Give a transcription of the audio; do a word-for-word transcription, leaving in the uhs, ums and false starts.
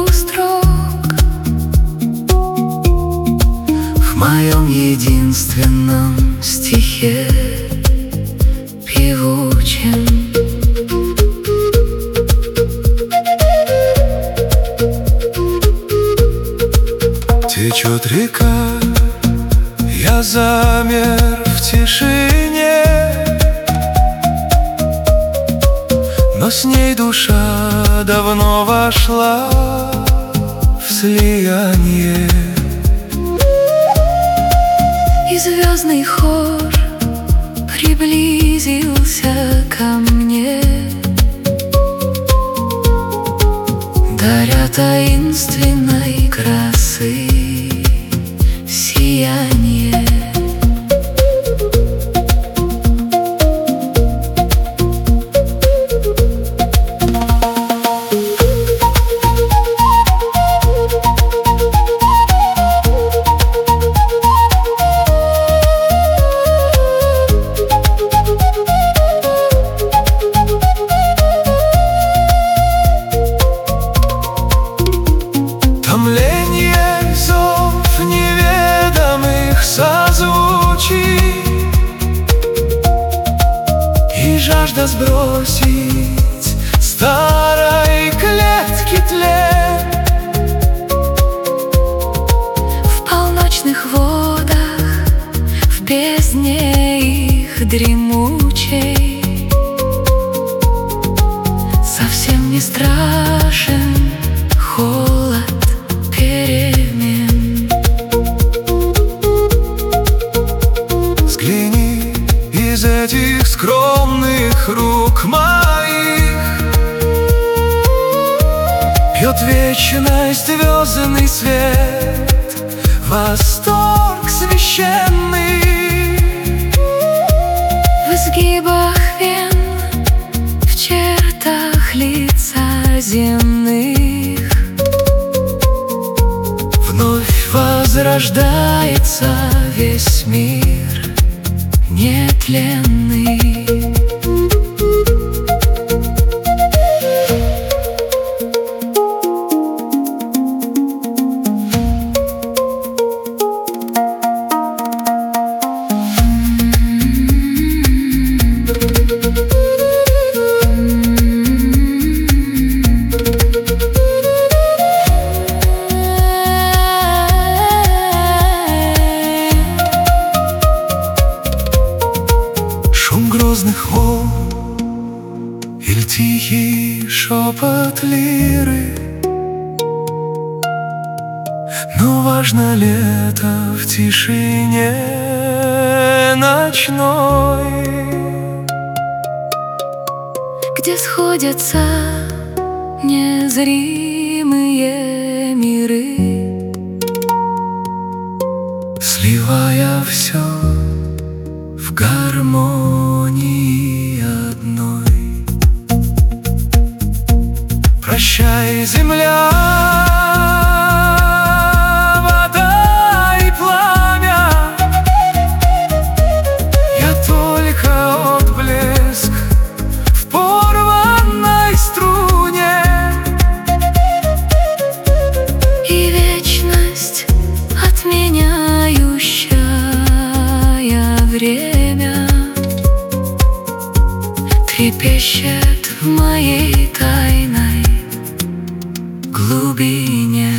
трех строк в моем единственном стихе певучем. Течет река, я замер в тишине, но с ней душа давно вошла в слияние. И звездный хор приблизился ко мне, даря таинственной красы сияние. Томление, зов неведомых созвучий и жажда сбросить старой клетки тлен. В полночных водах, в бездне их дремучей, совсем не страшен холод перемен. Взгляни из этих скромных рук моих, пьет вечность звездный свет, восторг священный. В изгибах вен, в чертах лица земных Вновь возрождается весь мир нетленный. Шум грозных волн или тихий шепот лиры, но важно лето в тишине ночной, где сходятся незримые миры, сливая все в гармонии одной. Прощай, земля, вода и пламя, я только отблеск в порванной струне. и вечность, отменяющая время, трепещет в моей тайной глубине.